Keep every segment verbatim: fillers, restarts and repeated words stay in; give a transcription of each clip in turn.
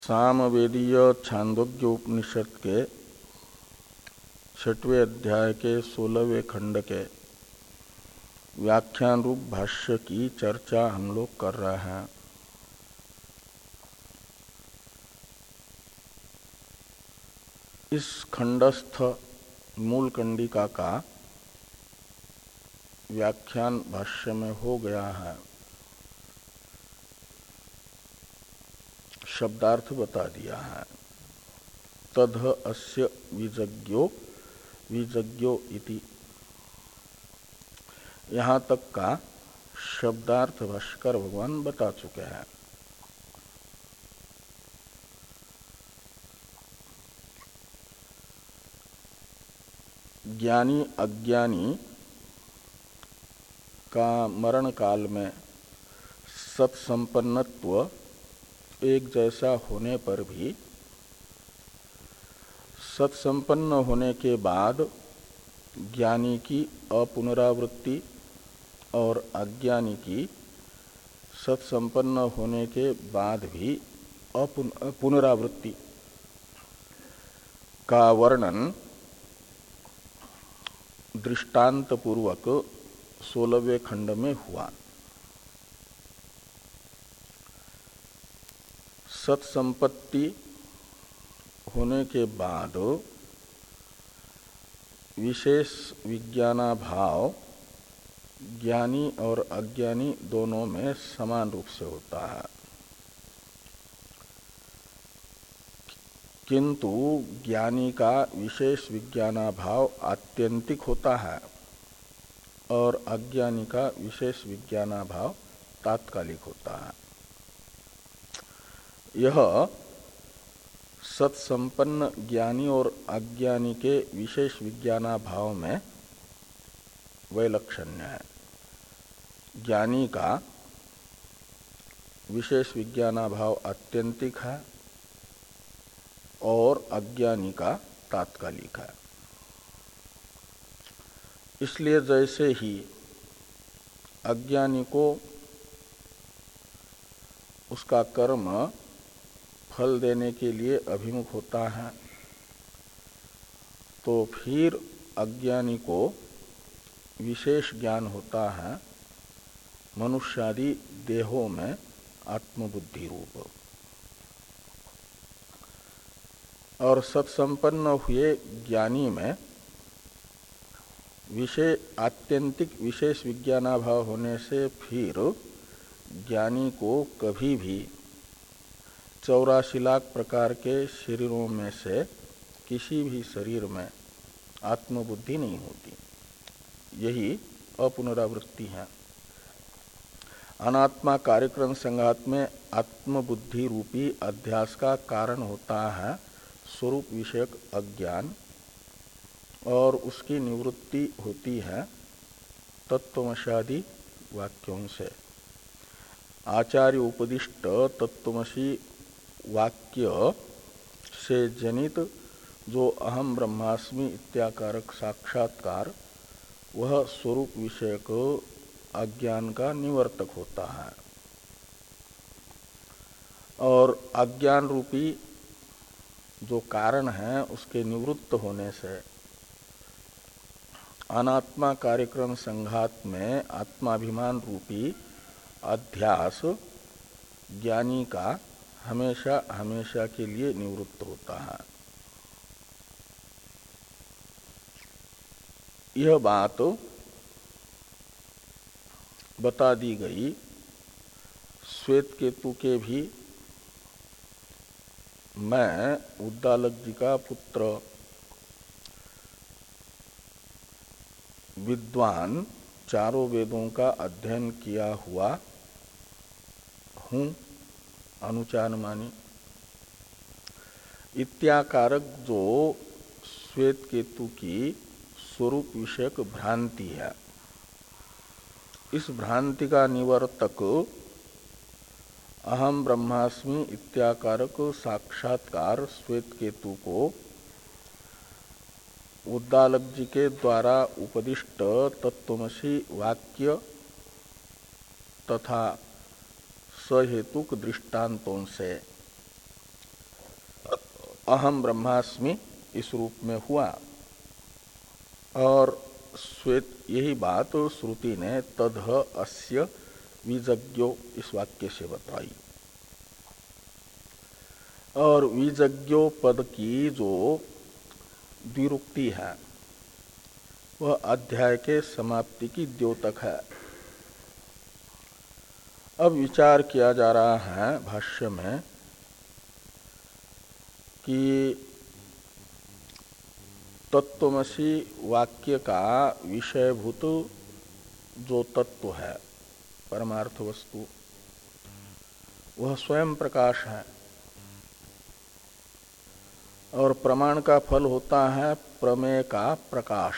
सामवेदीय छांदोग्य उपनिषद के छठवें अध्याय के सोलहवें खंड के व्याख्यान रूप भाष्य की चर्चा हम लोग कर रहे हैं। इस खंडस्थ मूल कंडिका का व्याख्यान भाष्य में हो गया है। शब्दार्थ बता दिया है। तद अस्य विजज्ञो विजज्ञो इति, यहाँ तक का शब्दार्थ भाष्कर भगवान बता चुके हैं। ज्ञानी अज्ञानी का मरण काल में सत्संपन्नत्व एक जैसा होने पर भी सत्संपन्न होने के बाद ज्ञानी की अपुनरावृत्ति और अज्ञानी की सत्संपन्न होने के बाद भी अपुनरावृत्ति का वर्णन दृष्टांत पूर्वक सोलहवें खंड में हुआ। सत्संपत्ति होने के बाद विशेष विज्ञानाभाव ज्ञानी और अज्ञानी दोनों में समान रूप से होता है, किंतु ज्ञानी का विशेष विज्ञानाभाव आत्यंतिक होता है और अज्ञानी का विशेष विज्ञानाभाव तात्कालिक होता है। यह सत्संपन्न ज्ञानी और अज्ञानी के विशेष विज्ञानाभाव में वैलक्षण्य है। ज्ञानी का विशेष विज्ञानाभाव आत्यंतिक है और अज्ञानी का तात्कालिक है। इसलिए जैसे ही अज्ञानी को उसका कर्म फल देने के लिए अभिमुख होता है, तो फिर अज्ञानी को विशेष ज्ञान होता है मनुष्यादि देहों में आत्मबुद्धि रूप। और सत्संपन्न हुए ज्ञानी में विशेष आत्यंतिक विशेष विज्ञानाभाव होने से फिर ज्ञानी को कभी भी चौरासी लाख प्रकार के शरीरों में से किसी भी शरीर में आत्मबुद्धि नहीं होती। यही अपुनरावृत्ति है। अनात्मा कार्यक्रम संघात में आत्मबुद्धि रूपी अध्यास का कारण होता है स्वरूप विषयक अज्ञान, और उसकी निवृत्ति होती है तत्वमशादि वाक्यों से। आचार्य उपदिष्ट तत्वमसी वाक्य से जनित जो अहम ब्रह्मास्मि इत्याकारक साक्षात्कार वह स्वरूप विषयक अज्ञान का निवर्तक होता है। और अज्ञान रूपी जो कारण है उसके निवृत्त होने से अनात्मा कार्यक्रम संघात में आत्माभिमान रूपी अध्यास ज्ञानी का हमेशा हमेशा के लिए निवृत्त होता है। यह बात बता दी गई श्वेत केतु के भी मैं उद्दालक जी का पुत्र विद्वान चारों वेदों का अध्ययन किया हुआ हूँ अनुचानमानी इत्याकारक जो श्वेत केतु की स्वरूप विषयक भ्रांति है, इस भ्रांति का निवर्तक अहम ब्रह्मास्मि इत्याकारक साक्षात्कार श्वेत केतु को उद्दालक जी के द्वारा उपदिष्ट तत्वमसी वाक्य तथा सहेतुक दृष्टांतों से अहम ब्रह्मास्मि इस रूप में हुआ। और श्वेत यही बात श्रुति ने तदह अस्य विजज्ञो इस वाक्य से बताई। और विजज्ञो पद की जो द्विरुक्ति है वह अध्याय के समाप्ति की द्योतक है। अब विचार किया जा रहा है भाष्य में कि तत्त्वमसि वाक्य का विषयभूत जो तत्व है परमार्थ वस्तु वह स्वयं प्रकाश है और प्रमाण का फल होता है प्रमेय का प्रकाश।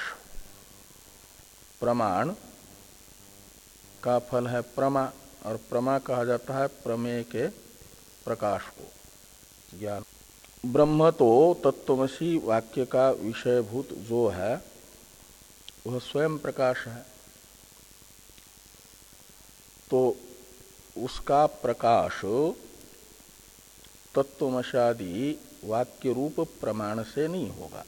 प्रमाण का फल है प्रमा और प्रमा कहा जाता है प्रमेय के प्रकाश को, ज्ञान। ब्रह्म तो तत्त्वमसि वाक्य का विषयभूत जो है वह स्वयं प्रकाश है, तो उसका प्रकाश तत्त्वमशादि वाक्य रूप प्रमाण से नहीं होगा।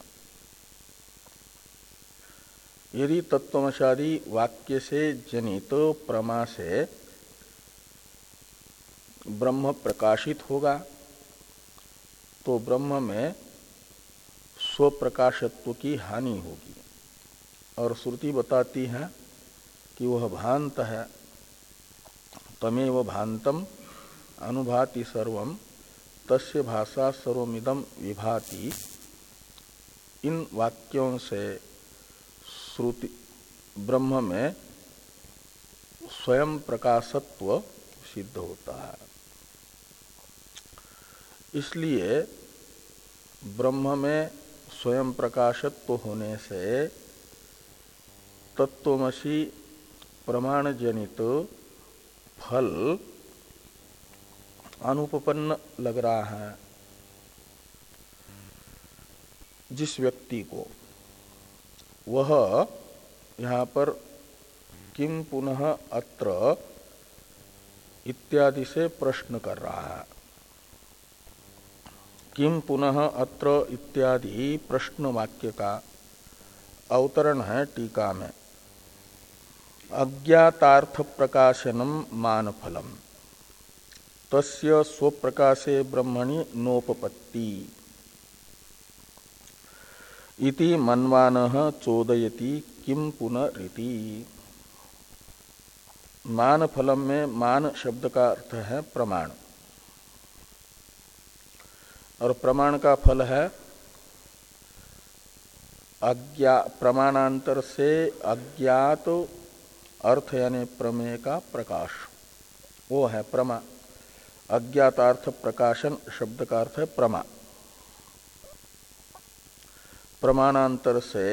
यदि तत्त्वमशादि वाक्य से जनित प्रमा से ब्रह्म प्रकाशित होगा तो ब्रह्म में स्वप्रकाशत्व की हानि होगी। और श्रुति बताती है कि वह भांत है। तमेव भांतम अनुभाति सर्वम तस्य भाषा सर्वमिदं विभाति। इन वाक्यों से श्रुति ब्रह्म में स्वयं प्रकाशत्व सिद्ध होता है। इसलिए ब्रह्म में स्वयं प्रकाशत्व होने से तत्त्वमसि प्रमाण जनित फल अनुपपन्न लग रहा है। जिस व्यक्ति को वह यहाँ पर किम पुनः अत्र इत्यादि से प्रश्न कर रहा है। किम पुनः अत्र इत्यादि प्रश्न वाक्य का अवतरण है टीका में। अज्ञातार्थ प्रकाशनम मान फलम तस्य स्वप्रकाशे ब्रह्मणि नोपपत्ति इति मन्वानः चोदयति किम पुनरिति। मान फलम में मान शब्द का अर्थ है प्रमाण और प्रमाण का फल है अज्ञा प्रमाणांतर से अज्ञात अर्थ यानी प्रमेय का प्रकाश, वो है प्रमा। अज्ञातार्थ प्रकाशन शब्द का अर्थ है प्रमा। प्रमाणांतर से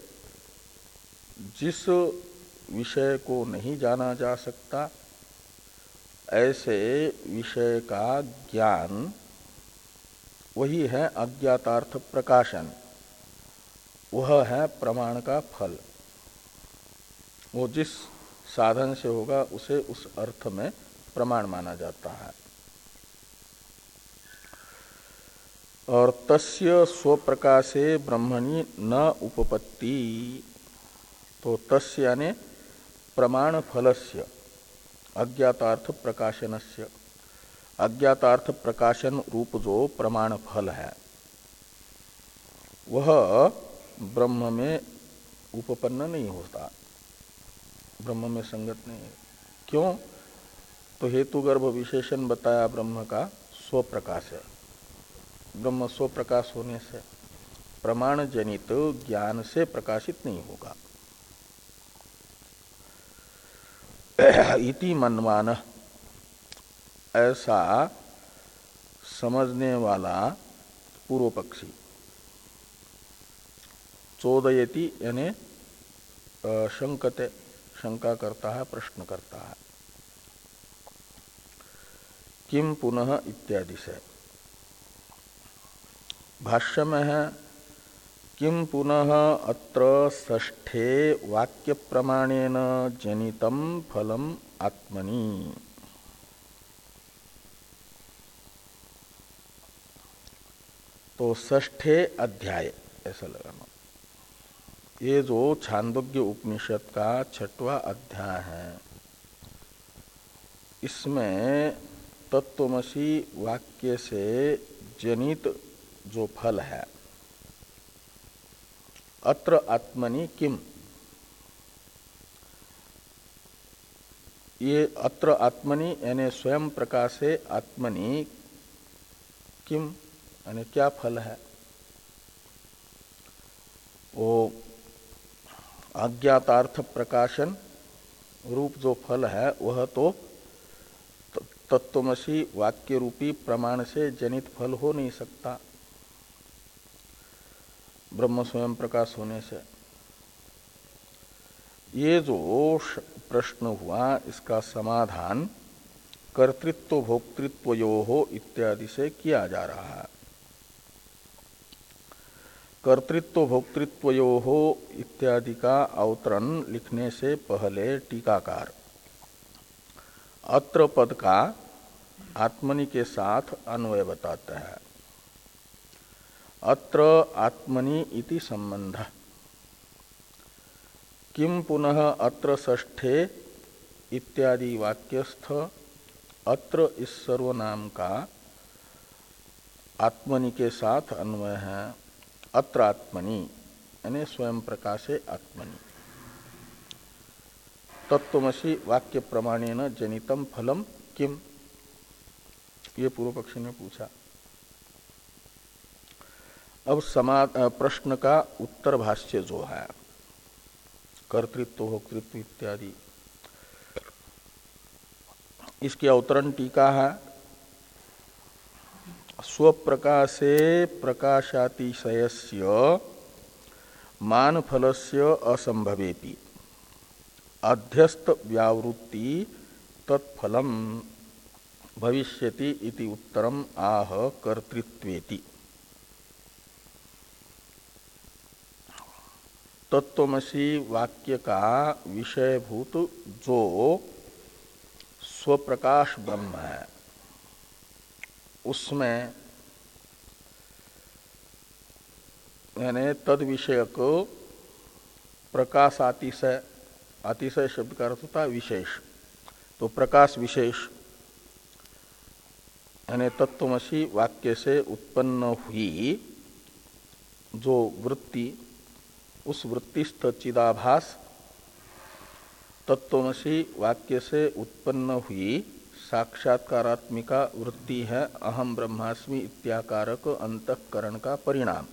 जिस विषय को नहीं जाना जा सकता ऐसे विषय का ज्ञान वही है अज्ञातार्थ प्रकाशन, वह है प्रमाण का फल। वो जिस साधन से होगा उसे उस अर्थ में प्रमाण माना जाता है। और तस्य स्वप्रकाशे ब्रह्मणि न उपपत्ति, तो तस्य यानी प्रमाण फलस्य अज्ञातार्थ प्रकाशनस्य, अज्ञातार्थ प्रकाशन रूप जो प्रमाण फल है वह ब्रह्म में उपपन्न नहीं होता, ब्रह्म में संगत नहीं है। क्यों? तो हेतुगर्भ विशेषण बताया ब्रह्म का स्वप्रकाश है। ब्रह्म स्वप्रकाश होने से प्रमाण जनित ज्ञान से प्रकाशित नहीं होगा। इति मन्वान, ऐसा समझने वाला पूर्व पक्षी। चोदयति यानी शंकते, शंका करता है, प्रश्न करता है। किम पुनः इत्यादि से भाष्य में है किम पुनः अत्र षष्ठे वाक्य प्रमाणेन जनितम फलम आत्मनि। तो षष्ठे अध्याय ऐसा लगाना। ये जो छांदोग्य उपनिषद का छठवां अध्याय है, इसमें तत्वमसी वाक्य से जनित जो फल है, अत्र आत्मनि किम, ये अत्र आत्मनि यानी स्वयं प्रकाशे आत्मनि किम यानी क्या फल है। वो अज्ञातार्थ प्रकाशन रूप जो फल है वह तो तत्वमसी वाक्य रूपी प्रमाण से जनित फल हो नहीं सकता ब्रह्म स्वयं प्रकाश होने से। ये जो प्रश्न हुआ इसका समाधान कर्तृत्व भोक्तृत्वयोः इत्यादि से किया जा रहा है। कर्तृत्व भोक्तृत्वयोः इत्यादि का अवतरण लिखने से पहले टीकाकार अत्र पद का आत्मनि के साथ अन्वय बताते हैं। अत्र आत्मनि इति संबंध किम पुनः अत्र षष्ठे इत्यादि वाक्यस्थ अत्र इस सर्वनाम का आत्मनि के साथ अन्वय है। अत्र आत्मनि यानी स्वयं प्रकाशे आत्मनि तत्वमसी वाक्य प्रमाणेन जनितम फलम किम, ये पूर्व पक्षी ने पूछा। अब समा प्रश्न का उत्तर भाष्य जो है कर्तृत्व भोक्तृत्व इत्यादि, इसकी अवतरण टीका है। स्वप्रकाशे प्रकाशातिशयस्य मानफलस्य असंभवेपि अध्यस्त व्यावृत्ति तत्फलम भविष्यति इति उत्तरम आह कर्तृत्वेति। तत्वमसी वाक्य का विषयभूत जो स्वप्रकाश ब्रह्म है, उसमें यानी तद विषयक प्रकाशातिशय, अतिशय शब्द का अर्थ होता है विशेष, तो प्रकाश विशेष यानी तत्वमसी वाक्य से उत्पन्न हुई जो वृत्ति, उस वृत्तिस्थ चिदाभास तत्वमसी वाक्य से उत्पन्न हुई साक्षात्कारात्मिका वृत्ति है अहम ब्रह्मास्मि इत्याकारक अंतःकरण का परिणाम।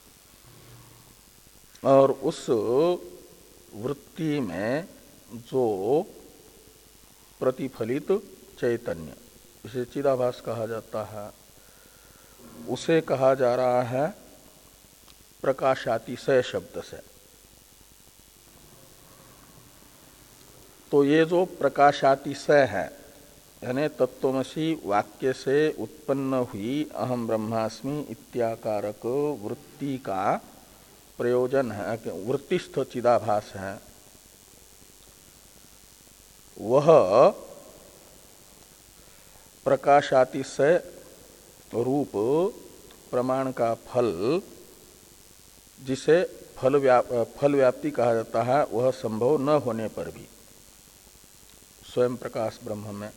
और उस वृत्ति में जो प्रतिफलित चैतन्य, इसे चिदाभास कहा जाता है, उसे कहा जा रहा है प्रकाशातिशय शब्द से। तो ये जो प्रकाशातिशय है यानी तत्वमसी वाक्य से उत्पन्न हुई अहम ब्रह्मास्मि इत्याकारक वृत्ति का प्रयोजन है, वृत्तिस्थ चिदाभास है, वह प्रकाशातिशय रूप प्रमाण का फल, जिसे फल व्याप, फल व्याप्ति कहा जाता है, वह संभव न होने पर भी स्वयं प्रकाश ब्रह्म में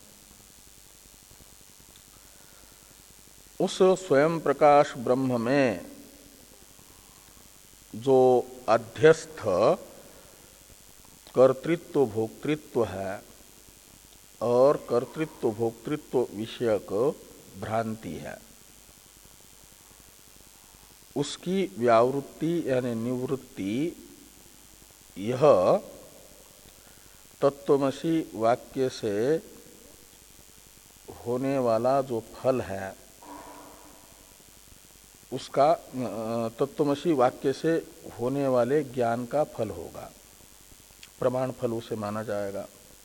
उस स्वयं प्रकाश ब्रह्म में जो अध्यस्थ कर्तृत्व भोक्तृत्व है और कर्तृत्व भोक्तृत्व विषयक भ्रांति है, उसकी व्यावृत्ति यानी निवृत्ति यह तत्वमसी वाक्य से होने वाला जो फल है उसका तत्वमसी वाक्य से होने वाले ज्ञान का फल होगा, प्रमाण फल उसे माना जाएगा।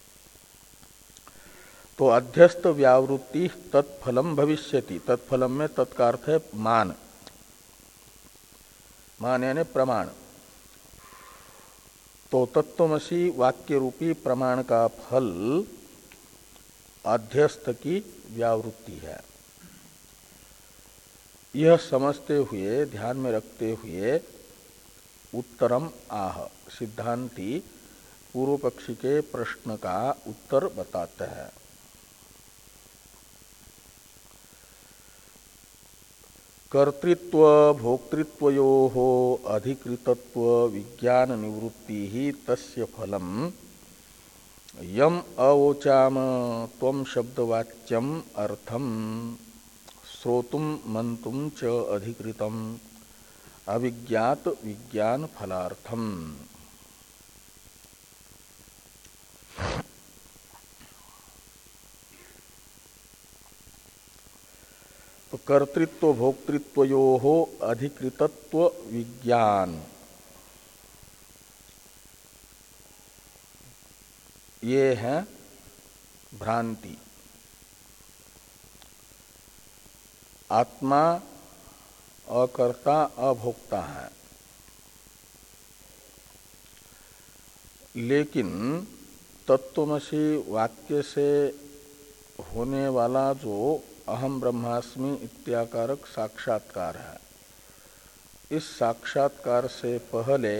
तो अध्यस्त व्यावृत्ति तत्फलम भविष्यति, तत्फलम में तत्का अर्थ है मान, मान यानी प्रमाण। तो तत्वमसी वाक्य रूपी प्रमाण का फल अध्यस्त की व्यावृत्ति है। यह समझते हुए, ध्यान में रखते हुए उत्तरम आह, सिद्धांती पूर्व पक्षी के प्रश्न का उत्तर बताते हैं। कर्तृत्व भोक्तृत्वयोः अधिकृतत्व विज्ञान निवृत्ति ही तस्य फलम यम अवोचाम त्वं शब्दवाच्यम अर्थम श्रोतुम मंतुम च अधिकृतम अविज्ञात विज्ञान फलार्थम। तो कर्तृत्व भोक्तृत्वयोः अधिकृतत्व विज्ञान, ये है भ्रांति। आत्मा अकर्ता अभोक्ता है, लेकिन तत्वमसि वाक्य से होने वाला जो अहम ब्रह्मास्मि इत्याकारक साक्षात्कार है, इस साक्षात्कार से पहले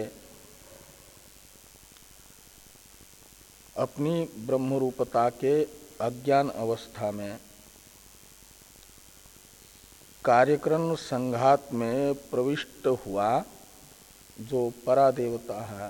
अपनी ब्रह्मरूपता के अज्ञान अवस्था में कार्यक्रम संघात में प्रविष्ट हुआ जो परादेवता है,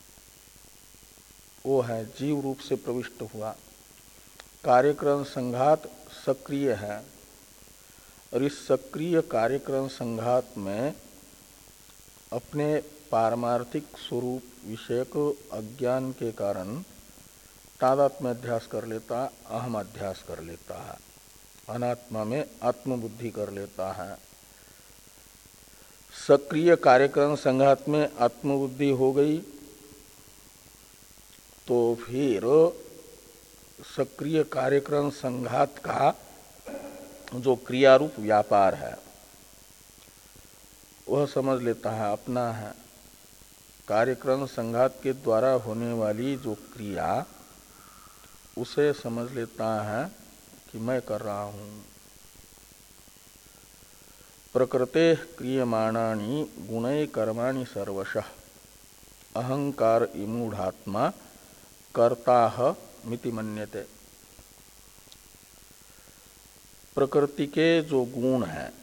वो है जीव रूप से प्रविष्ट हुआ। कार्यक्रम संघात सक्रिय है और इस सक्रिय कार्यक्रम संघात में अपने पारमार्थिक स्वरूप विषयक अज्ञान के कारण तादात्म्य अध्यास कर लेता, अहम अध्यास कर लेता है, अनात्मा में आत्मबुद्धि कर लेता है। सक्रिय कार्यक्रम संघात में आत्मबुद्धि हो गई तो फिर सक्रिय कार्यक्रम संघात का जो क्रियारूप व्यापार है वह समझ लेता है अपना है। कार्यक्रम संघात के द्वारा होने वाली जो क्रिया उसे समझ लेता है कि मैं कर रहा हूं। प्रकृते क्रियमाणानि गुणै कर्माणि सर्वशः अहंकार इमूढ़ात्मा कर्ताह मिति मन्यते। प्रकृति के जो गुण हैं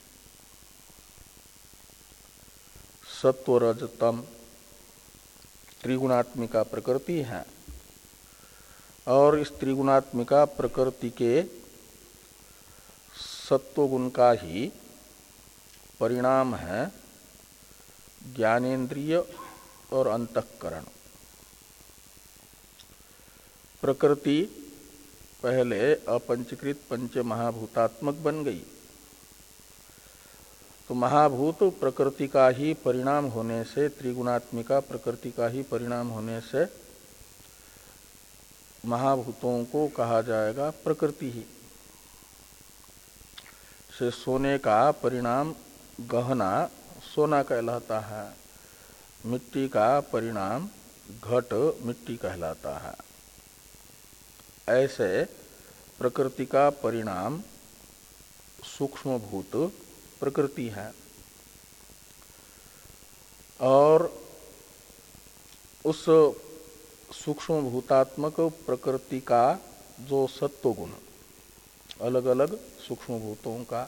सत्व रज तम, त्रिगुणात्मिका प्रकृति है और इस त्रिगुणात्मिका प्रकृति के सत्वगुण का ही परिणाम है ज्ञानेन्द्रिय और अंतःकरण। प्रकृति पहले अपंचकृत पंच महाभूतात्मक बन गई, तो महाभूत प्रकृति का ही परिणाम होने से, त्रिगुणात्मिका प्रकृति का ही परिणाम होने से महाभूतों को कहा जाएगा प्रकृति ही। से सोने का परिणाम गहना सोना कहलाता है, मिट्टी का परिणाम घट मिट्टी कहलाता है। ऐसे प्रकृति का परिणाम सूक्ष्मभूत प्रकृति है और उस सूक्ष्म भूतात्मक प्रकृति का जो सत्वगुण अलग अलग सूक्ष्म भूतों का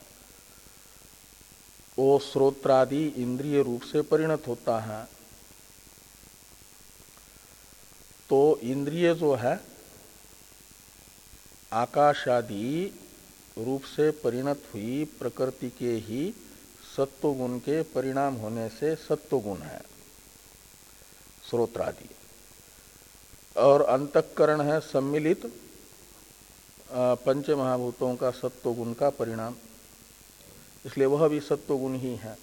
वो श्रोत्रादि इंद्रिय रूप से परिणत होता है। तो इंद्रिय जो है आकाशादि रूप से परिणत हुई प्रकृति के ही सत्वगुण के परिणाम होने से सत्वगुण है श्रोत्रादि, और अंतःकरण है सम्मिलित पंच महाभूतों का सत्वगुण का परिणाम, इसलिए वह भी सत्वगुण ही है।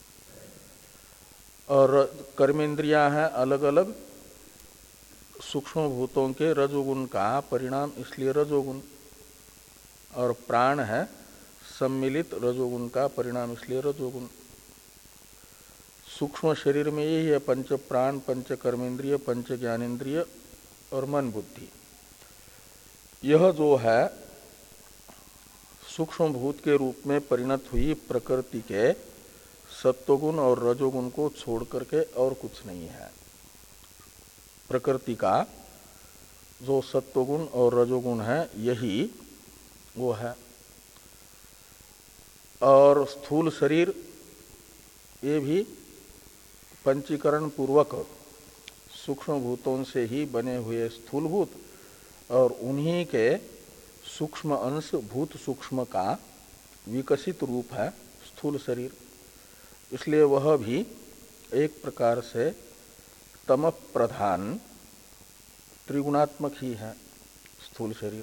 और कर्मेंद्रियां हैं अलग अलग सूक्ष्म भूतों के रजोगुण का परिणाम, इसलिए रजोगुण, और प्राण है सम्मिलित रजोगुण का परिणाम, इसलिए रजोगुण। सूक्ष्म शरीर में यही है पंच प्राण, पंच कर्मेंद्रिय, पंच ज्ञानेन्द्रिय और मन बुद्धि। यह जो है सूक्ष्म भूत के रूप में परिणत हुई प्रकृति के सत्वगुण और रजोगुण को छोड़ करके और कुछ नहीं है। प्रकृति का जो सत्वगुण और रजोगुण है यही वो है। और स्थूल शरीर ये भी पंचीकरण पूर्वक सूक्ष्म भूतों से ही बने हुए स्थूल भूत और उन्हीं के सूक्ष्म अंश भूत सूक्ष्म का विकसित रूप है स्थूल शरीर। इसलिए वह भी एक प्रकार से तम प्रधान त्रिगुणात्मक ही है स्थूल शरीर।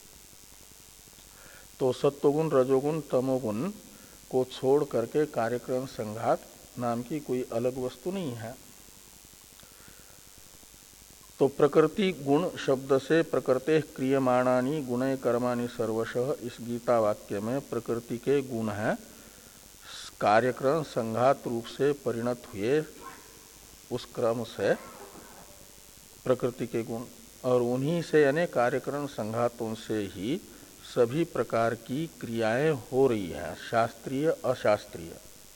तो सत्वगुण रजोगुण तमोगुण को छोड़ करके कार्यक्रम संघात नाम की कोई अलग वस्तु नहीं है। तो प्रकृति गुण शब्द से प्रकृते क्रियमाणानि गुणे कर्माणि सर्वशः इस गीता वाक्य में प्रकृति के गुण है कार्यक्रम संघात रूप से परिणत हुए उस क्रम से प्रकृति के गुण और उन्हीं से यानी कार्यक्रम संघातों से ही सभी प्रकार की क्रियाएं हो रही हैं शास्त्रीय अशास्त्रीय।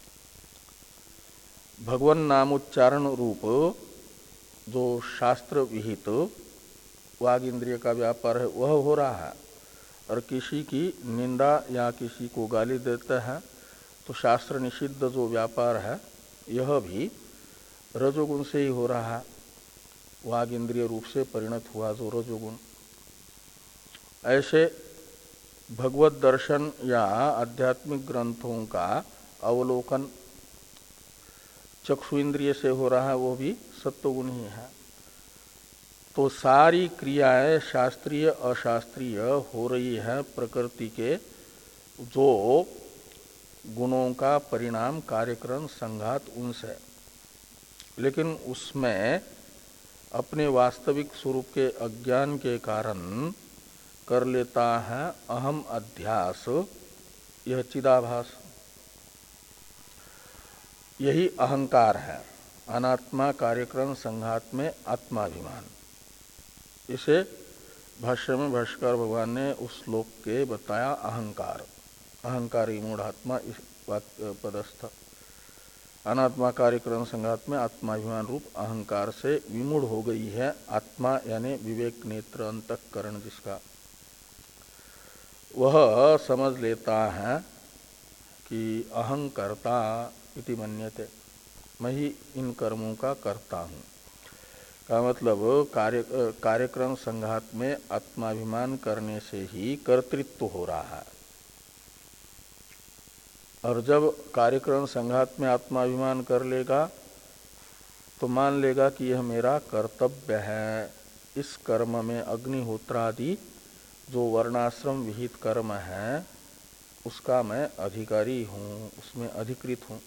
भगवन नामोच्चारण रूप जो शास्त्र विहित वाग इंद्रिय का व्यापार है वह हो रहा है और किसी की निंदा या किसी को गाली देते हैं तो शास्त्र निषिद्ध जो व्यापार है यह भी रजोगुण से ही हो रहा है। वाग इंद्रिय रूप से परिणत हुआ जो रजोगुण। ऐसे भगवत दर्शन या आध्यात्मिक ग्रंथों का अवलोकन चक्षु इंद्रिय से हो रहा है वो भी सत्वगुण ही है। तो सारी क्रियाएं शास्त्रीय अशास्त्रीय हो रही है प्रकृति के जो गुणों का परिणाम कार्यक्रम संघात उनसे, लेकिन उसमें अपने वास्तविक स्वरूप के अज्ञान के कारण कर लेता है अहम अध्यास, यह चिदाभास। यही अहंकार है अनात्मा कार्यक्रम संघात में आत्माभिमान। इसे भाष्य में भाष्यकार भगवान ने उस श्लोक के बताया अहंकार अहंकारी मूढ़ात्मा इस पदस्थ अनात्मा कार्यक्रम संघात में आत्माभिमान रूप अहंकार से विमूढ़ हो गई है आत्मा यानी विवेक नेत्र अंतःकरण जिसका वह समझ लेता है कि अहंकर्ता इति मन्यते, मैं ही इन कर्मों का करता हूँ का मतलब कार्य कार्यक्रम संघात में आत्माभिमान करने से ही कर्तृत्व हो रहा है। और जब कार्यक्रम संघात में आत्माभिमान कर लेगा तो मान लेगा कि यह मेरा कर्तव्य है। इस कर्म में अग्निहोत्रादि जो वर्णाश्रम विहित कर्म है उसका मैं अधिकारी हूँ, उसमें अधिकृत हूँ।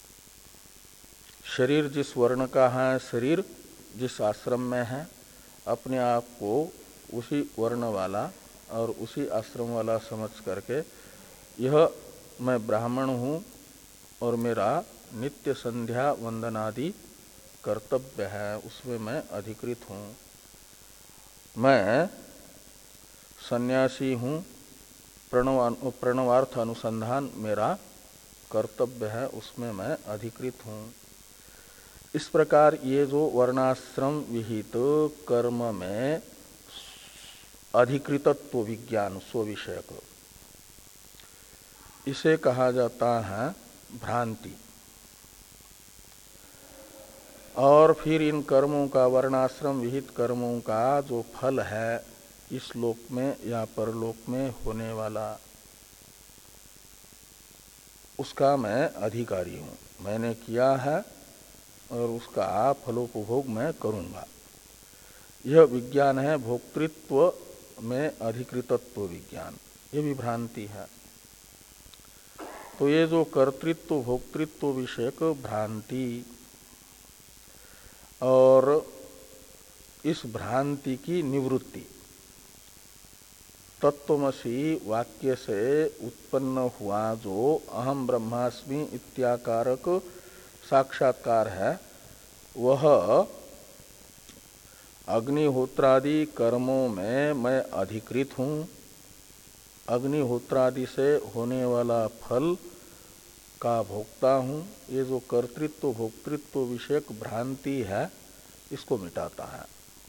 शरीर जिस वर्ण का है, शरीर जिस आश्रम में है, अपने आप को उसी वर्ण वाला और उसी आश्रम वाला समझ करके यह मैं ब्राह्मण हूँ और मेरा नित्य संध्या वंदनादि कर्तव्य है, उसमें मैं अधिकृत हूँ। मैं सन्यासी हूँ, प्रणव प्रणवार्थ अनुसंधान मेरा कर्तव्य है, उसमें मैं अधिकृत हूँ। इस प्रकार ये जो वर्णाश्रम विहित कर्म में अधिकृतत्व विज्ञान स्वविषयक, इसे कहा जाता है भ्रांति। और फिर इन कर्मों का वर्णाश्रम विहित कर्मों का जो फल है इस लोक में या परलोक में होने वाला, उसका मैं अधिकारी हूँ, मैंने किया है और उसका फलोपभोग मैं करूँगा। यह विज्ञान है भोक्तृत्व में अधिकृतत्व विज्ञान, ये भी भ्रांति है। तो ये जो कर्तृत्व भोक्तृत्व विषयक भ्रांति और इस भ्रांति की निवृत्ति तत्वमसि वाक्य से उत्पन्न हुआ जो अहम ब्रह्मास्मि इत्याकारक साक्षात्कार है, वह अग्निहोत्रादि कर्मों में मैं अधिकृत हूँ अग्निहोत्रादि से होने वाला फल का भोक्ता हूँ, ये जो कर्तृत्व भोक्तृत्व विषयक भ्रांति है इसको मिटाता है।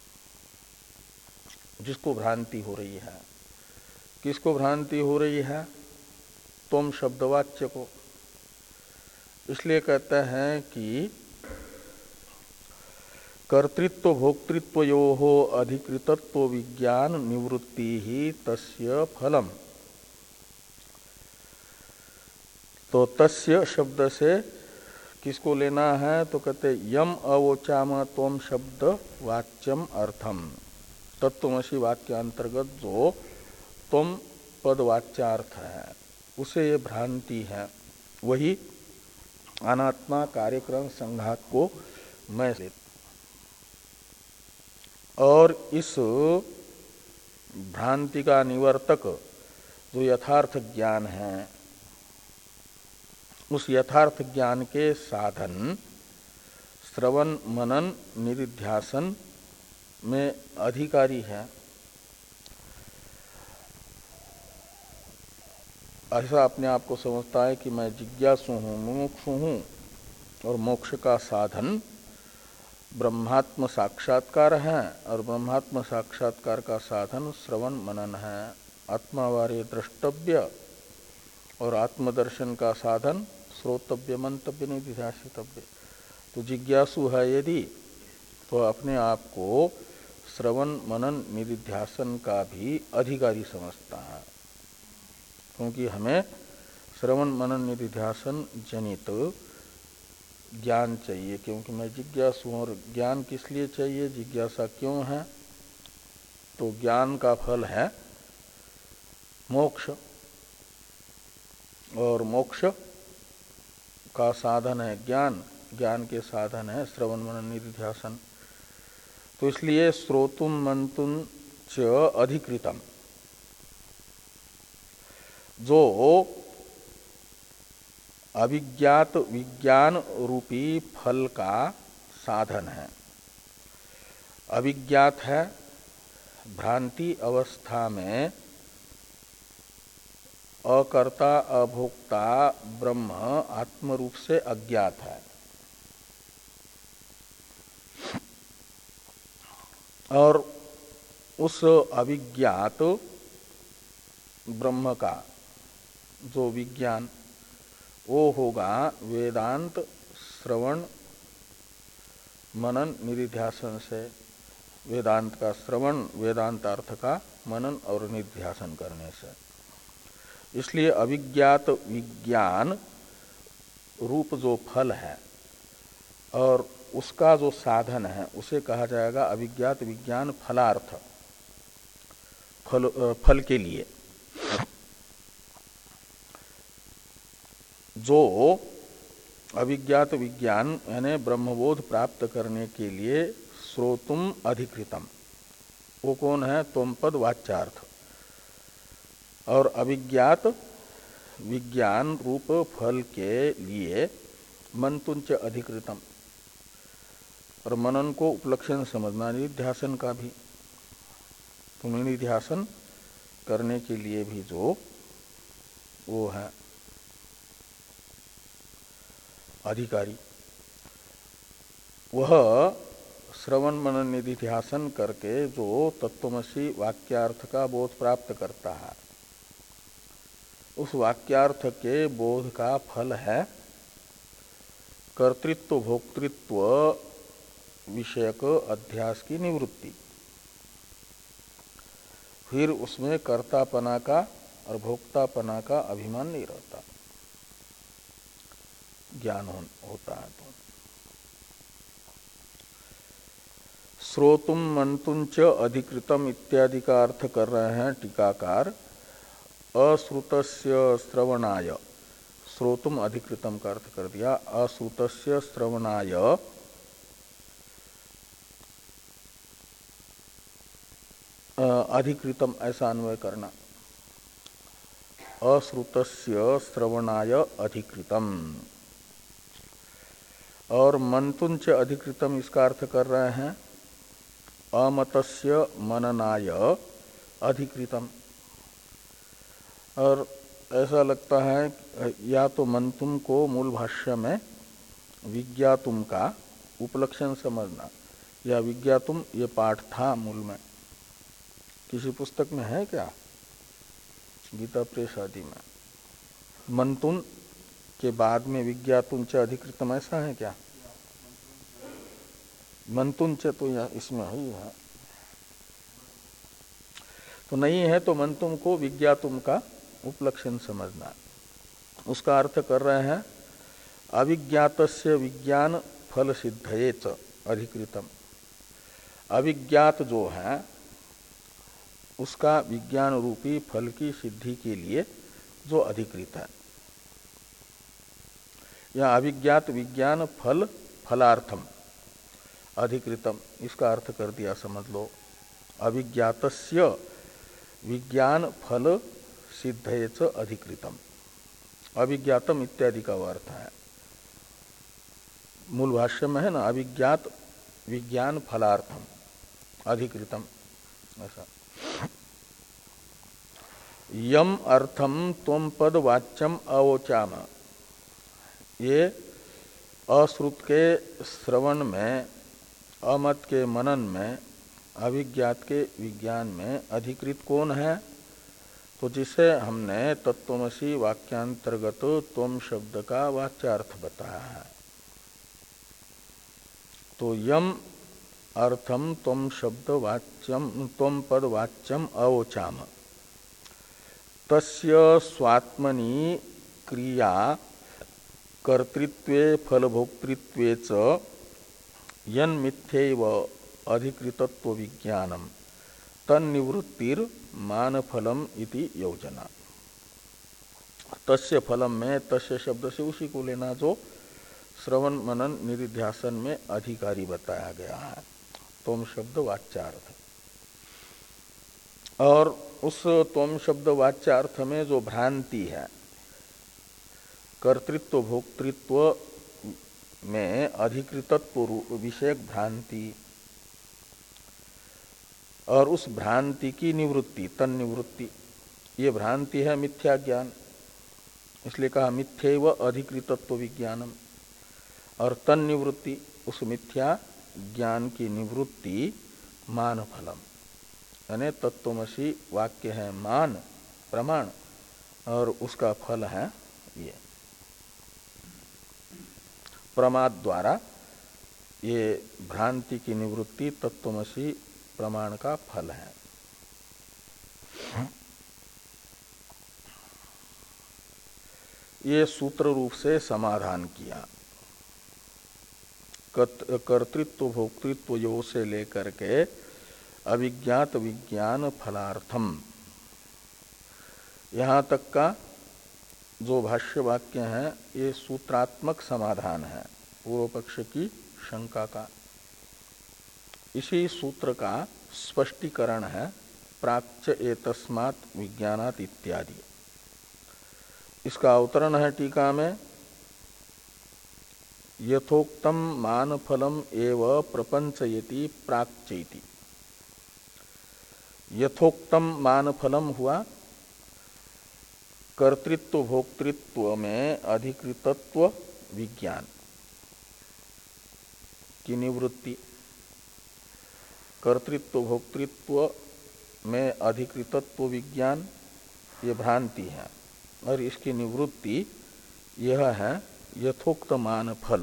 जिसको भ्रांति हो रही है, किसको भ्रांति हो रही है? तुम शब्दवाच्य को। इसलिए कहते हैं कि कर्तृत्व भोक्तृत्वयोः अधिकृतत्व विज्ञान निवृत्ति ही तस्य फलम। तो तस्य शब्द से किसको लेना है? तो कहते यम अवोचाम त्वम शब्द वाच्यम अर्थम। तत्वमसि वाक्यांतर्गत जो तुम पद वाच्यार्थ है उसे ये भ्रांति है, वही अनात्मा कार्यक्रम संघात को मैं ले। और इस भ्रांति का निवर्तक जो यथार्थ ज्ञान है, उस यथार्थ ज्ञान के साधन श्रवण मनन निधिध्यासन में अधिकारी है। ऐसा अपने आप को समझता है कि मैं जिज्ञासु हूँ, मुमुक्षु हूँ, और मोक्ष का साधन ब्रह्मात्म साक्षात्कार है, और ब्रह्मात्म साक्षात्कार का साधन श्रवण मनन है। आत्मावार्य द्रष्टव्य और आत्मदर्शन का साधन श्रोतव्य मंतव्य निधिध्यासितव्य। तो जिज्ञासु है यदि, तो अपने आप को श्रवण मनन निधिध्यासन का भी अधिकारी समझता है, क्योंकि हमें श्रवण मनन निधिध्यासन जनित ज्ञान चाहिए। क्योंकि मैं जिज्ञासु हूँ, और ज्ञान किस लिए चाहिए, जिज्ञासा क्यों है? तो ज्ञान का फल है मोक्ष, और मोक्ष का साधन है ज्ञान, ज्ञान के साधन है श्रवण मनन निधिध्यासन। तो इसलिए श्रोतुम मंतुम च अधिकृतम, जो अविज्ञात विज्ञान रूपी फल का साधन है। अविज्ञात है, भ्रांति अवस्था में अकर्ता अभोक्ता ब्रह्म आत्मरूप से अज्ञात है, और उस अविज्ञात ब्रह्म का जो विज्ञान, वो होगा वेदांत श्रवण मनन निधिध्यासन से। वेदांत का श्रवण, वेदांत अर्थ का मनन और निधिध्यासन करने से। इसलिए अविज्ञात विज्ञान रूप जो फल है और उसका जो साधन है उसे कहा जाएगा अविज्ञात विज्ञान फलार्थ, फल, फल के लिए। जो अविज्ञात विज्ञान यानी ब्रह्मबोध प्राप्त करने के लिए श्रोतुम अधिकृतम, वो कौन है? त्वम पद वाच्यार्थ। और अविज्ञात विज्ञान रूप फल के लिए मंतुंच अधिकृतम, और मनन को उपलक्षण समझना निधिध्यासन का भी। तो निधिध्यासन करने के लिए भी जो वो है अधिकारी, वह श्रवण मनन निधिध्यासन करके जो तत्वमसि वाक्यार्थ का बोध प्राप्त करता है, उस वाक्यार्थ के बोध का फल है कर्तृत्व भोक्तृत्व विषयक अध्यास की निवृत्ति। फिर उसमें कर्तापना का और भोक्तापना का अभिमान नहीं रहता, ज्ञान हो, होता है। तो श्रोतुम मंतुंच अधिकृतम इत्यादि का अर्थ कर रहे हैं टीकाकार अश्रुतस्य श्रवणाय। श्रोतुम अधिकृतम का अर्थ कर दिया अश्रुतस्य श्रवणाय अधिकृतम, ऐसा अन्वय करना। अश्रुतस्य श्रवणाय अधिकृतम। और मंतुंच अधिकृतम इसका अर्थ कर रहे हैं अमतस्य मननाय अधिकृतम। और ऐसा लगता है या तो मंतुम को मूल भाष्य में विज्ञातुम का उपलक्षण समझना, या विज्ञातुम ये पाठ था मूल में, किसी पुस्तक में है क्या, गीता प्रेस आदि में मंतुन के बाद में विज्ञातुम च अधिकृतम ऐसा है क्या? मंतुन च तो यह इसमें ही है, तो नहीं है तो मंतुम को विज्ञातुम का उपलक्षण समझना। उसका अर्थ कर रहे हैं अविज्ञातस्य विज्ञान फल सिद्धये च अधिकृतम। अविज्ञात जो है उसका विज्ञान रूपी फल की सिद्धि के लिए जो अधिकृत है, या अविज्ञात विज्ञान फल फलार्थम अधिकृतम, इसका अर्थ कर दिया समझ लो। अविज्ञातस्य विज्ञान फल सिद्धये च अधिकृतम, अविज्ञातम इत्यादि का अर्थ है। मूल भाष्य में है ना, अविज्ञात विज्ञान फलार्थम अधिकृतम ऐसा। यम अर्थम त्वम पद वाच्यम अवोचाम, ये अश्रुत के श्रवण में, अमत के मनन में, अविज्ञात के विज्ञान में अधिकृत कौन है? तो जिसे हमने तत्वमसी वाक्यांतर्गत त्वम शब्द का वाच्यार्थ बताया है। तो यम अर्थम त्वम शब्द वाच्यम त्वम पद वाच्यम अवोचाम, तस्य स्वात्मनि क्रिया कर्तृत्वे फलभोक्तृत्वे च यन मिथ्यैव अधिकृतत्व विज्ञानम तन्निवृत्तिर मानफलम इति योजना। तस्य फलम में तस्य शब्द से उसी को लेना जो श्रवण मनन निधिध्यासन में अधिकारी बताया गया है, तोम शब्द वाच्यार्थ। और उस तोम शब्द वाच्यार्थ में जो भ्रांति है, कर्तृत्व भोक्तृत्व में अधिकृतत्व विषयक भ्रांति, और उस भ्रांति की निवृत्ति, तन निवृत्ति, ये भ्रांति है मिथ्या ज्ञान, इसलिए कहा मिथ्यैव अधिकृतत्व विज्ञानम। और तन निवृत्ति, उस मिथ्या ज्ञान की निवृत्ति मान फलम, यानी तत्वमसी वाक्य है मान प्रमाण, और उसका फल है ये प्रमाद द्वारा, ये भ्रांति की निवृत्ति तत्वमसी प्रमाण का फल है। ये सूत्र रूप से समाधान किया। कर्तृत्व भोक्तृत्व योग से लेकर के अविज्ञात विज्ञान फलार्थम, यहाँ तक का जो भाष्य वाक्य है ये सूत्रात्मक समाधान है पूर्व पक्ष की शंका का। इसी सूत्र का स्पष्टीकरण है प्राच्य एतस्मात् विज्ञानात् इत्यादि। इसका अवतरण है टीका में, यथोक्तम मान फलम एव प्रपंचयति प्राच्येति। यथोक्तम मान फलम हुआ कर्तृत्व भोक्तृत्व में अधिकृतत्व विज्ञान की निवृत्ति, कर्तृत्व भोक्तृत्व में अधिकृतत्व विज्ञान ये भ्रांति है, और इसकी निवृत्ति यह है यथोक्त मान फल।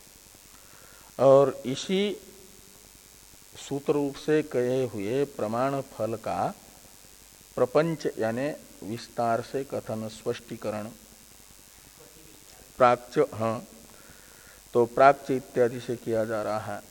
और इसी सूत्र रूप से कहे हुए प्रमाण फल का प्रपंच यानी विस्तार से कथन स्पष्टीकरण प्राच्य, हाँ, तो प्राच्य इत्यादि से किया जा रहा है।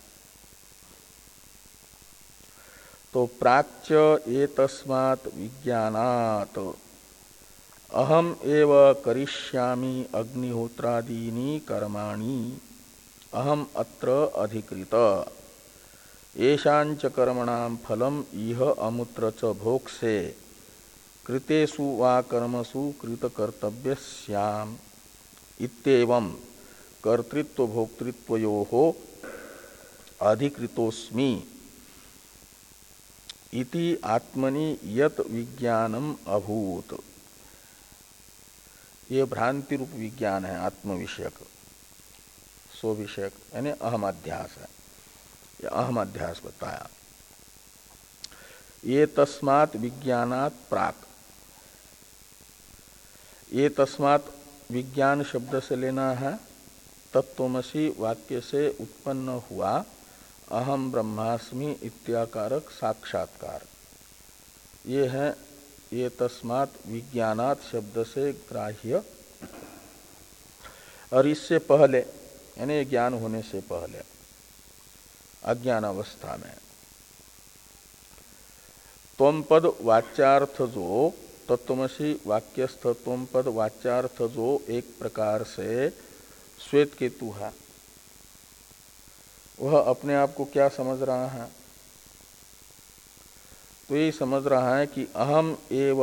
तो प्राच्य एतस्मात् विज्ञानात् अहम एव करिष्यामि अग्निहोत्रादीनि कर्माणि अहम अत्र अधिकृत येषांच कर्मणां फलम इह अमुत्र च भोक्से कृतेषु वा कर्मसु कृतकर्तव्यस्याम् इत्येवं कर्तृत्व भोक्तृत्वयोः अधिकृतोऽस्मि इति आत्मनि यत् विज्ञानम अभूत। ये भ्रांति रूप विज्ञान है, आत्म विषयक, स्व विषयक, यानी अहम अध्यास है। ये अहम अध्यास बताया। ये तस्मात् विज्ञानात् प्राक, ये तस्मात् विज्ञान शब्द से लेना है तत्त्वमसि वाक्य से उत्पन्न हुआ अहम ब्रह्मास्मि इत्याकारक साक्षात्कार। ये है ये तस्मात् विज्ञानात् शब्द से ग्राह्य। और इससे पहले यानी ज्ञान होने से पहले अज्ञान अवस्था में त्वम पद वाच्यार्थ जो तत्त्वमसि वाक्यस्थ त्वम पद वाच्यार्थ जो एक प्रकार से श्वेत केतु है, वह अपने आप को क्या समझ रहा है? तो ये समझ रहा है कि अहम एव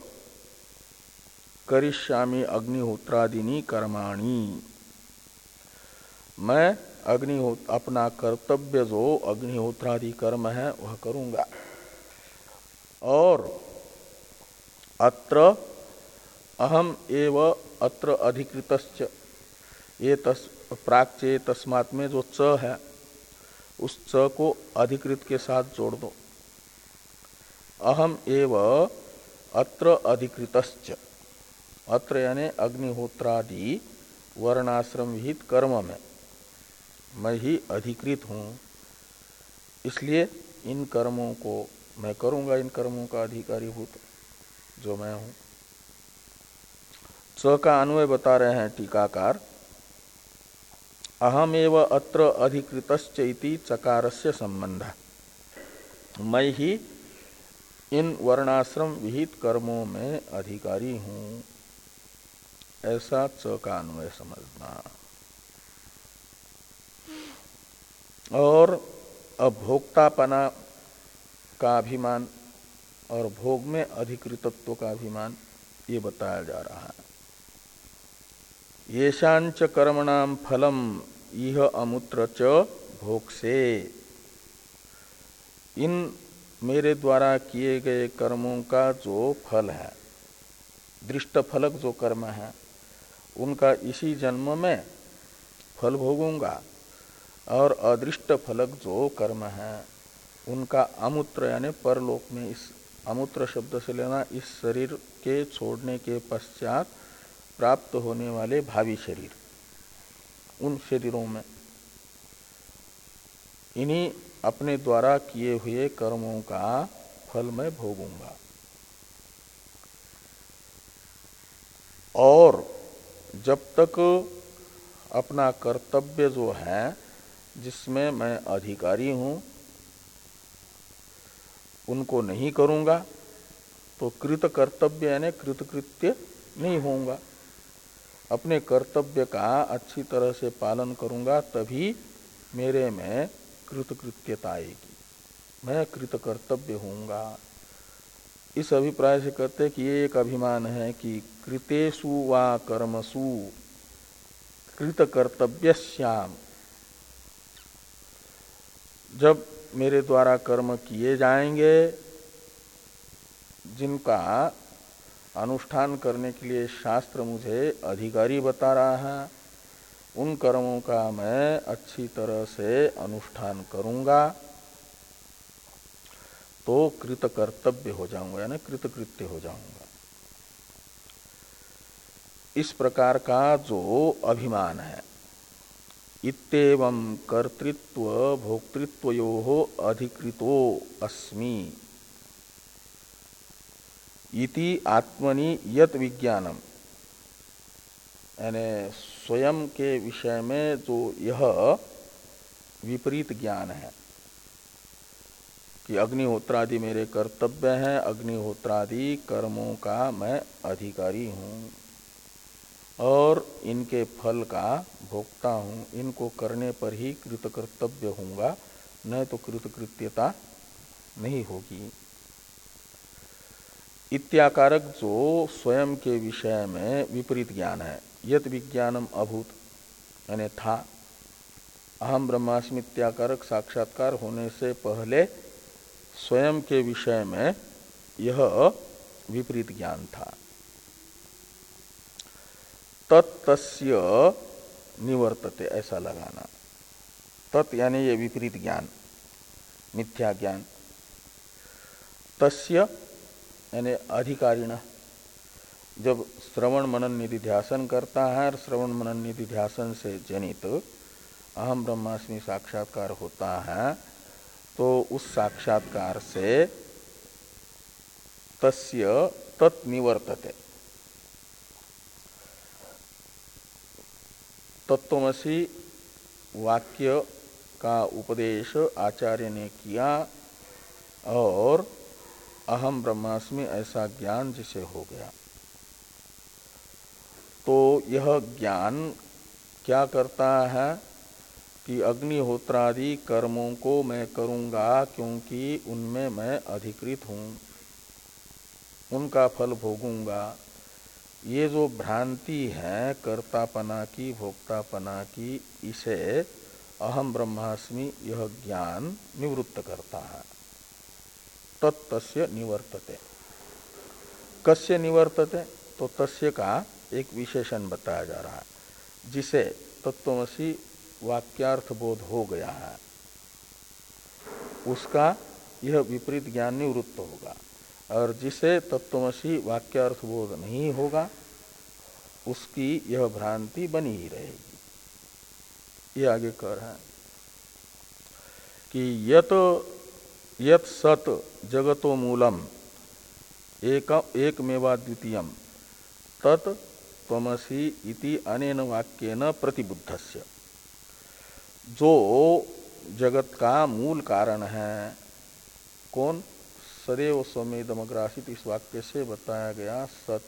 करिष्यामि अग्निहोत्रादीनि कर्माणि, मैं अग्निहोत्र अपना कर्तव्य जो अग्निहोत्रादि कर्म है वह करूंगा। और अत्र अहम एव अत्र अधिकृतश्च, ये तस प्राक्चे तस्मात् में जो च है उस च को अधिकृत के साथ जोड़ दो। अहम एव अत्र अधिकृतश्च, अत्र यानी अग्निहोत्रादि वर्णाश्रम विहित कर्म में मैं ही अधिकृत हूँ, इसलिए इन कर्मों को मैं करूँगा, इन कर्मों का अधिकारी भूत जो मैं हूँ। च का अन्वय बता रहे हैं टीकाकार, अहमेव अत्र अधिकृतश्च इति चकारस्य संबंध, मैं ही इन वर्णाश्रम विहित कर्मों में अधिकारी हूँ, ऐसा च का अन्वय समझना। और अभोक्तापना का अभिमान और भोग में अधिकृतत्व का अभिमान ये बताया जा रहा है। येषांच कर्मणाम फलम इह अमुत्र च भोक्से, इन मेरे द्वारा किए गए कर्मों का जो फल है, दृष्ट फलक जो कर्म है, उनका इसी जन्म में फल भोगूंगा। और अदृष्ट फलक जो कर्म है उनका अमूत्र यानी परलोक में, इस अमूत्र शब्द से लेना इस शरीर के छोड़ने के पश्चात प्राप्त होने वाले भावी शरीर, उन शरीरों में इन्हीं अपने द्वारा किए हुए कर्मों का फल मैं भोगूंगा। और जब तक अपना कर्तव्य जो है जिसमें मैं अधिकारी हूं उनको नहीं करूंगा तो कृत कर्तव्य यानी कृतकृत्य नहीं होऊंगा। अपने कर्तव्य का अच्छी तरह से पालन करूंगा तभी मेरे में कृतकृत्यता आएगी, मैं कृत कर्तव्य होऊंगा। इस अभिप्राय से कहते हैं कि ये एक अभिमान है कि कृतेषु वा कर्मसु कृत कर्तव्यस्याम, जब मेरे द्वारा कर्म किए जाएंगे जिनका अनुष्ठान करने के लिए शास्त्र मुझे अधिकारी बता रहा है, उन कर्मों का मैं अच्छी तरह से अनुष्ठान करूंगा तो कृत कर्तव्य हो जाऊंगा, यानी कृतकृत्य हो जाऊंगा। इस प्रकार का जो अभिमान है, इत्येवं कर्तृत्व भोक्तृत्वयोः अधिकृतो अस्मि इति आत्मनि यत विज्ञानम, यानी स्वयं के विषय में जो यह विपरीत ज्ञान है कि अग्निहोत्रादि मेरे कर्तव्य हैं, अग्निहोत्रादि कर्मों का मैं अधिकारी हूँ और इनके फल का भोक्ता हूँ, इनको करने पर ही कृतकर्तव्य होऊंगा, न तो कृतकृत्यता नहीं होगी। इत्याकारक जो स्वयं के विषय में विपरीत ज्ञान है, यत विज्ञानम अभूत यानी था, अहम ब्रह्मास्मि इत्याकारक साक्षात्कार होने से पहले स्वयं के विषय में यह विपरीत ज्ञान था। तत्तस्य निवर्तते ऐसा लगाना। तत् यानी ये विपरीत ज्ञान, मिथ्या ज्ञान। तस्य यानी अधिकारिण, जब श्रवण मनन निधिध्यासन करता है और श्रवण मनन निधिध्यासन से जनित अहम ब्रह्मास्मि साक्षात्कार होता है, तो उस साक्षात्कार से तस्य तत् निवर्तते। तत्वमसि वाक्य का उपदेश आचार्य ने किया और अहम ब्रह्मास्मि ऐसा ज्ञान जिसे हो गया, तो यह ज्ञान क्या करता है कि अग्निहोत्रादि कर्मों को मैं करूँगा क्योंकि उनमें मैं अधिकृत हूँ, उनका फल भोगूंगा। ये जो भ्रांति है कर्तापना की, भोक्तापना की, इसे अहम ब्रह्मास्मि यह ज्ञान निवृत्त करता है। तत्तस्य निवर्तते। कस्य निवर्तते? तो तस्य का एक विशेषण बताया जा रहा है, जिसे तत्वमसि वाक्यार्थ बोध हो गया है, उसका यह विपरीत ज्ञान निवृत्त होगा, और जिसे तत्वमसि वाक्यार्थ बोध नहीं होगा उसकी यह भ्रांति बनी ही रहेगी। ये आगे कह रहा है कि यत यत सत जगतो मूलम एक एकमेवा द्वितीयम तत् त्वमसि इति अनेन वाक्येन प्रतिबुद्धस्य। जो जगत का मूल कारण है, कौन? सदैव स्वमेदमग्रासित, इस वाक्य से बताया गया सत,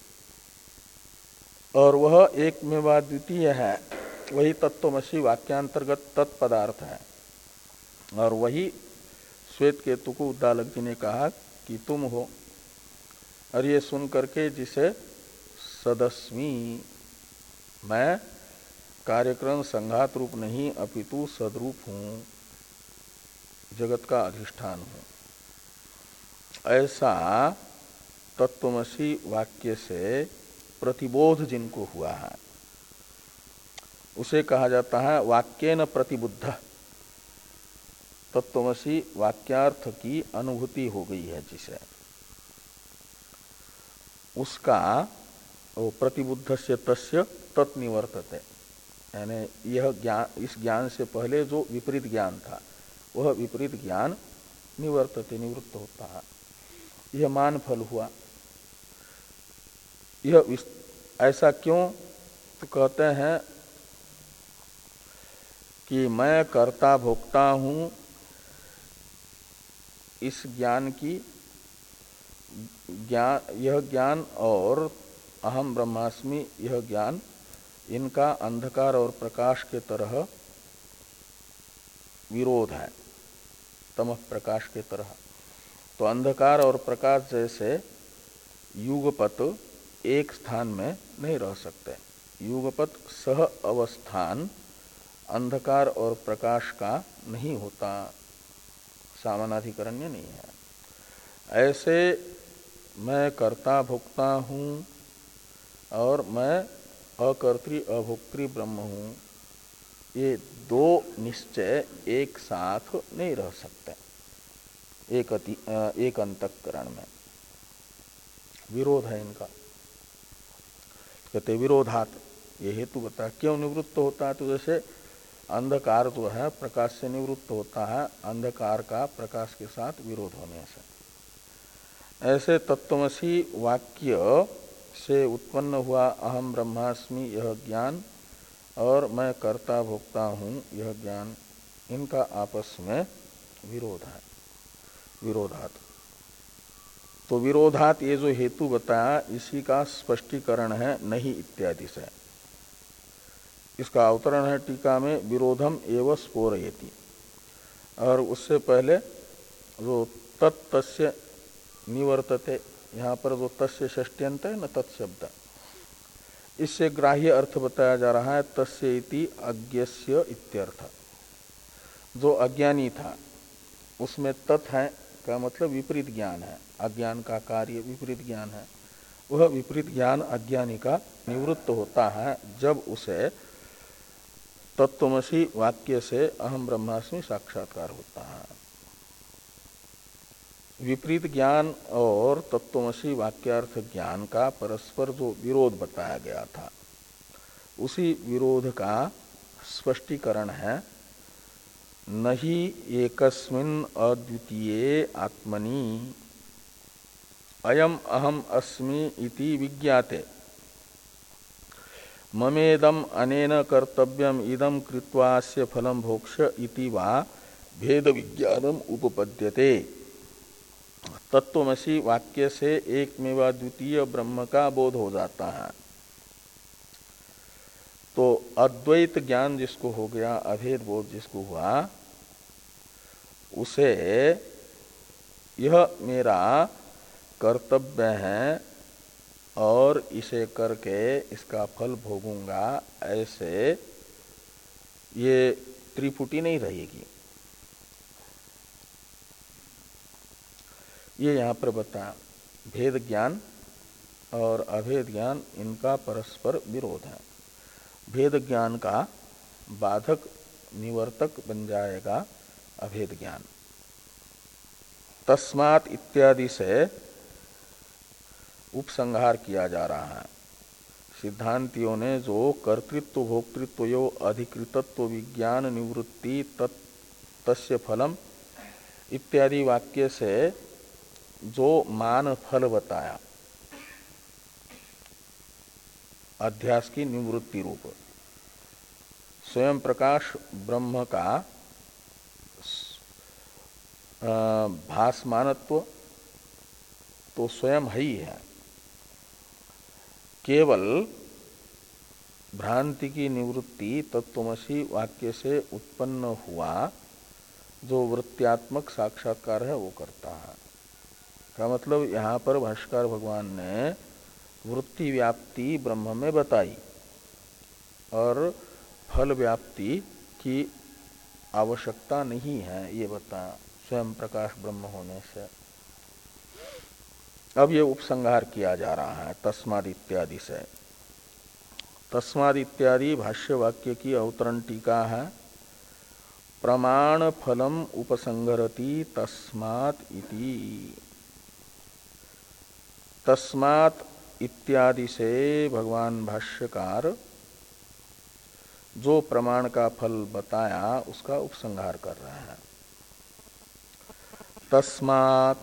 और वह एकमेवा द्वितीय है, वही तत्वमसि वाक्यांतर्गत तत्पदार्थ है। और वही श्वेत केतु को उद्दालक जी ने कहा कि तुम हो, और ये सुन करके जिसे सदस्मी, मैं कार्यक्रम संघात रूप नहीं अपितु सदरूप हूँ, जगत का अधिष्ठान हूँ, ऐसा तत्वमसि वाक्य से प्रतिबोध जिनको हुआ है उसे कहा जाता है वाक्येन प्रतिबुद्ध। तत्वमसि वाक्यार्थ की अनुभूति हो गई है जिसे, उसका वो प्रतिबुद्ध से तस्य तत्निवर्तते, यानी यह ज्ञान, इस ज्ञान से पहले जो विपरीत ज्ञान था वह विपरीत ज्ञान निवर्तते, निवृत्त होता है। यह मान फल हुआ। यह ऐसा क्यों? तो कहते हैं कि मैं कर्ता भोक्ता हूँ, इस ज्ञान की ज्ञान, यह ज्ञान और अहम ब्रह्मास्मि यह ज्ञान, इनका अंधकार और प्रकाश के तरह विरोध है, तमः प्रकाश के तरह। तो अंधकार और प्रकाश जैसे युगपत एक स्थान में नहीं रह सकते। युगपत सह अवस्थान अंधकार और प्रकाश का नहीं होता, सामानाधिकरण्य नहीं है। ऐसे मैं कर्ता भोक्ता हूँ और मैं अकर्तृ अभोक्तृ ब्रह्म हूँ, ये दो निश्चय एक साथ नहीं रह सकते एक अति, एक अंतःकरण में। विरोध है इनका, कहते विरोधात। ये हेतु बता क्यों निवृत्त होता है? तो जैसे अंधकार जो है प्रकाश से निवृत्त होता है, अंधकार का प्रकाश के साथ विरोध होने से। ऐसे तत्वमसि वाक्य से उत्पन्न हुआ अहम ब्रह्मास्मि यह ज्ञान और मैं कर्ता भोक्ता हूँ यह ज्ञान, इनका आपस में विरोध है, विरोधात। तो विरोधात ये जो हेतु बताया इसी का स्पष्टीकरण है नहीं इत्यादि से। इसका अवतरण है टीका में, विरोधम एव स्फोरयति। और उससे पहले जो तत्तस्य निवर्तते, यहाँ पर जो तस्य षष्ट्यंत है न तत्शब्द, इससे ग्राह्य अर्थ बताया जा रहा है तस्य इति अज्ञस्य इत्यर्थ। जो अज्ञानी था उसमें तत् है का मतलब विपरीत ज्ञान है, अज्ञान का कार्य विपरीत ज्ञान है, वह विपरीत ज्ञान अज्ञानी का निवृत्त होता है जब उसे तत्वमसि वाक्य से अहम ब्रह्मास्मि साक्षात्कार होता है। विपरीत ज्ञान और तत्वमसि वाक्यार्थ ज्ञान का परस्पर जो विरोध बताया गया था, उसी विरोध का स्पष्टीकरण है नहि एकस्मिन् अद्वितीये आत्मनि अयम अहम अस्मि इति विज्ञाते ममेदम अनेन कर्तव्यम इदम कृत्वास्य फलम भोक्ष इति वा भेद विज्ञानम उपपद्यते। तत्वमसि वाक्य से एकमेवा द्वितीय ब्रह्म का बोध हो जाता है। तो अद्वैत ज्ञान जिसको हो गया, अभेद बोध जिसको हुआ, उसे यह मेरा कर्तव्य है और इसे करके इसका फल भोगूंगा, ऐसे ये त्रिपुटी नहीं रहेगी। ये यहाँ पर बताया भेद ज्ञान और अभेद ज्ञान, इनका परस्पर विरोध है। भेद ज्ञान का बाधक निवर्तक बन जाएगा अभेद ज्ञान। तस्मात् इत्यादि से उपसंहार किया जा रहा है। सिद्धांतियों ने जो कर्तृत्व भोक्तृत्व यो अधिकृतत्व विज्ञान निवृत्ति तस्य फलम इत्यादि वाक्य से जो मान फल बताया, अध्यास की निवृत्ति रूप, स्वयं प्रकाश ब्रह्म का भासमानत्व तो स्वयं है ही है। केवल भ्रांति की निवृत्ति तत्वमसि वाक्य से उत्पन्न हुआ जो वृत्त्यात्मक साक्षात्कार है वो करता है। का मतलब यहाँ पर भाष्कर भगवान ने वृत्ति व्याप्ति ब्रह्म में बताई और फल व्याप्ति की आवश्यकता नहीं है, ये बताया स्वयं प्रकाश ब्रह्म होने से। अब ये उपसंहार किया जा रहा है तस्माद इत्यादि से। तस्माद इत्यादि भाष्य वाक्य की अवतरण टीका है। प्रमाण फलम उपसंहरति तस्मात् इति। तस्मात् इत्यादि से भगवान भाष्यकार जो प्रमाण का फल बताया उसका उपसंहार कर रहे हैं। तस्मात्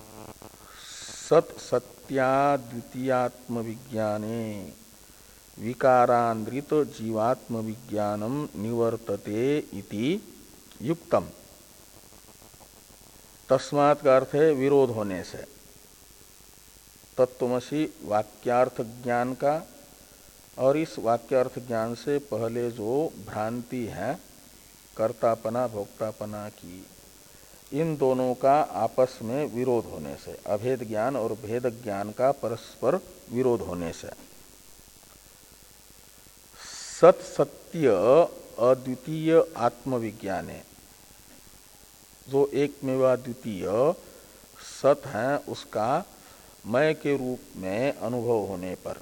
सत सत्याद्वितीयात्म विज्ञाने विकारांद्रित जीवात्म विज्ञानम निवर्तते इति युक्तम। तस्मात् का अर्थ है विरोध होने से, तत्वमसि वाक्यार्थ ज्ञान का और इस वाक्यार्थ ज्ञान से पहले जो भ्रांति है कर्तापना भोक्तापना की, इन दोनों का आपस में विरोध होने से, अभेद ज्ञान और भेद ज्ञान का परस्पर विरोध होने से, सत सत्य अद्वितीय आत्मविज्ञाने, जो एकमेवा द्वितीय सत है उसका मैं के रूप में अनुभव होने पर,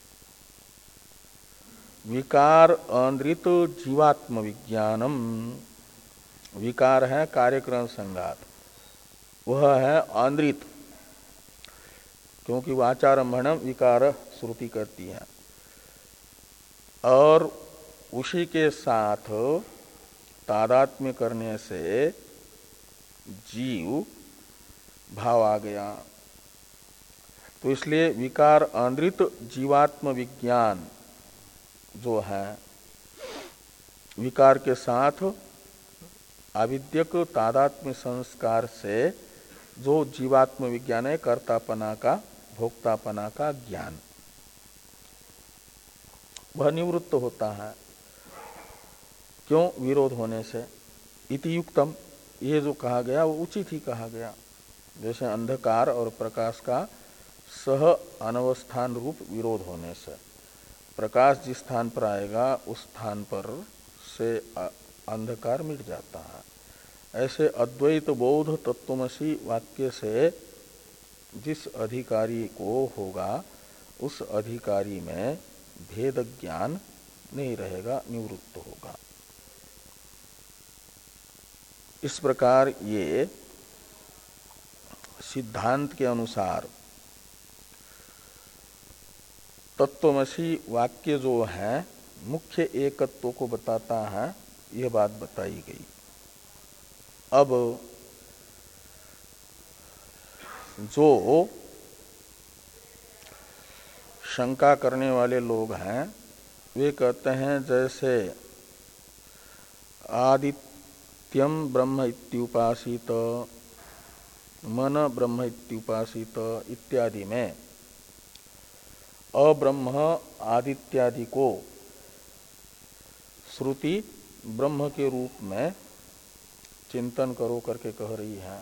विकार अंद्रित जीवात्म विज्ञानम, विकार है कार्यक्रम संघात, वह है आंद्रित, क्योंकि वाचारंभणम विकार श्रुति करती है, और उसी के साथ तादात्म्य करने से जीव भाव आ गया। तो इसलिए विकार आंद्रित जीवात्म विज्ञान जो है, विकार के साथ आविद्यक तादात्म्य संस्कार से जो जीवात्म विज्ञान है, कर्तापना का भोक्तापना का ज्ञान, वह निवृत्त होता है। क्यों? विरोध होने से। इति युक्तम, ये जो कहा गया वो उचित ही कहा गया। जैसे अंधकार और प्रकाश का सह अनवस्थान रूप विरोध होने से, प्रकाश जिस स्थान पर आएगा उस स्थान पर से अंधकार मिट जाता है। ऐसे अद्वैत बोध तत्वमसि वाक्य से जिस अधिकारी को होगा उस अधिकारी में भेद ज्ञान नहीं रहेगा, निवृत्त होगा। इस प्रकार ये सिद्धांत के अनुसार तत्वमसी वाक्य जो है मुख्य एकत्व को बताता है, यह बात बताई गई। अब जो शंका करने वाले लोग हैं वे कहते हैं जैसे आदित्यम ब्रह्म इत्युपासित, मन ब्रह्म इत्युपासित इत्यादि में अब्रह्म आदित्यादि को श्रुति ब्रह्म के रूप में चिंतन करो करके कह रही है,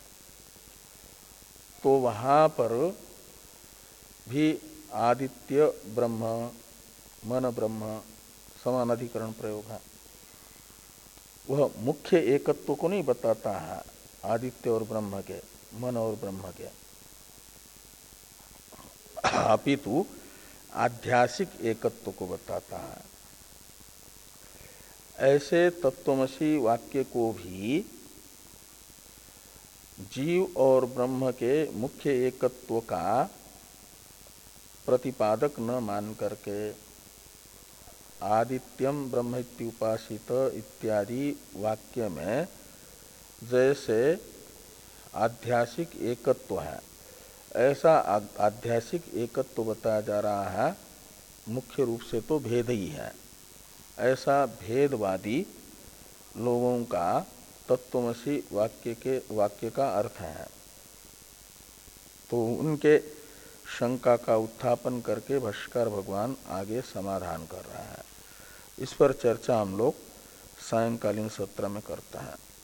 तो वहां पर भी आदित्य ब्रह्म, मन ब्रह्म समानाधिकरण प्रयोग है। वह मुख्य एकत्व को नहीं बताता है आदित्य और ब्रह्म के, मन और ब्रह्म के, अपितु आध्यासिक एकत्व को बताता है। ऐसे तत्वमसी वाक्य को भी जीव और ब्रह्म के मुख्य एकत्व का प्रतिपादक न मान करके आदित्यम ब्रह्म इत्युपासित इत्यादि वाक्य में जैसे आध्यासिक एकत्व है, ऐसा आध्यासिक एकत्व बताया जा रहा है, मुख्य रूप से तो भेद ही है। ऐसा भेदवादी लोगों का तत्वमसी वाक्य के वाक्य का अर्थ है। तो उनके शंका का उत्थापन करके भाष्यकार भगवान आगे समाधान कर रहा है। इस पर चर्चा हम लोग सायंकालीन सत्र में करते हैं।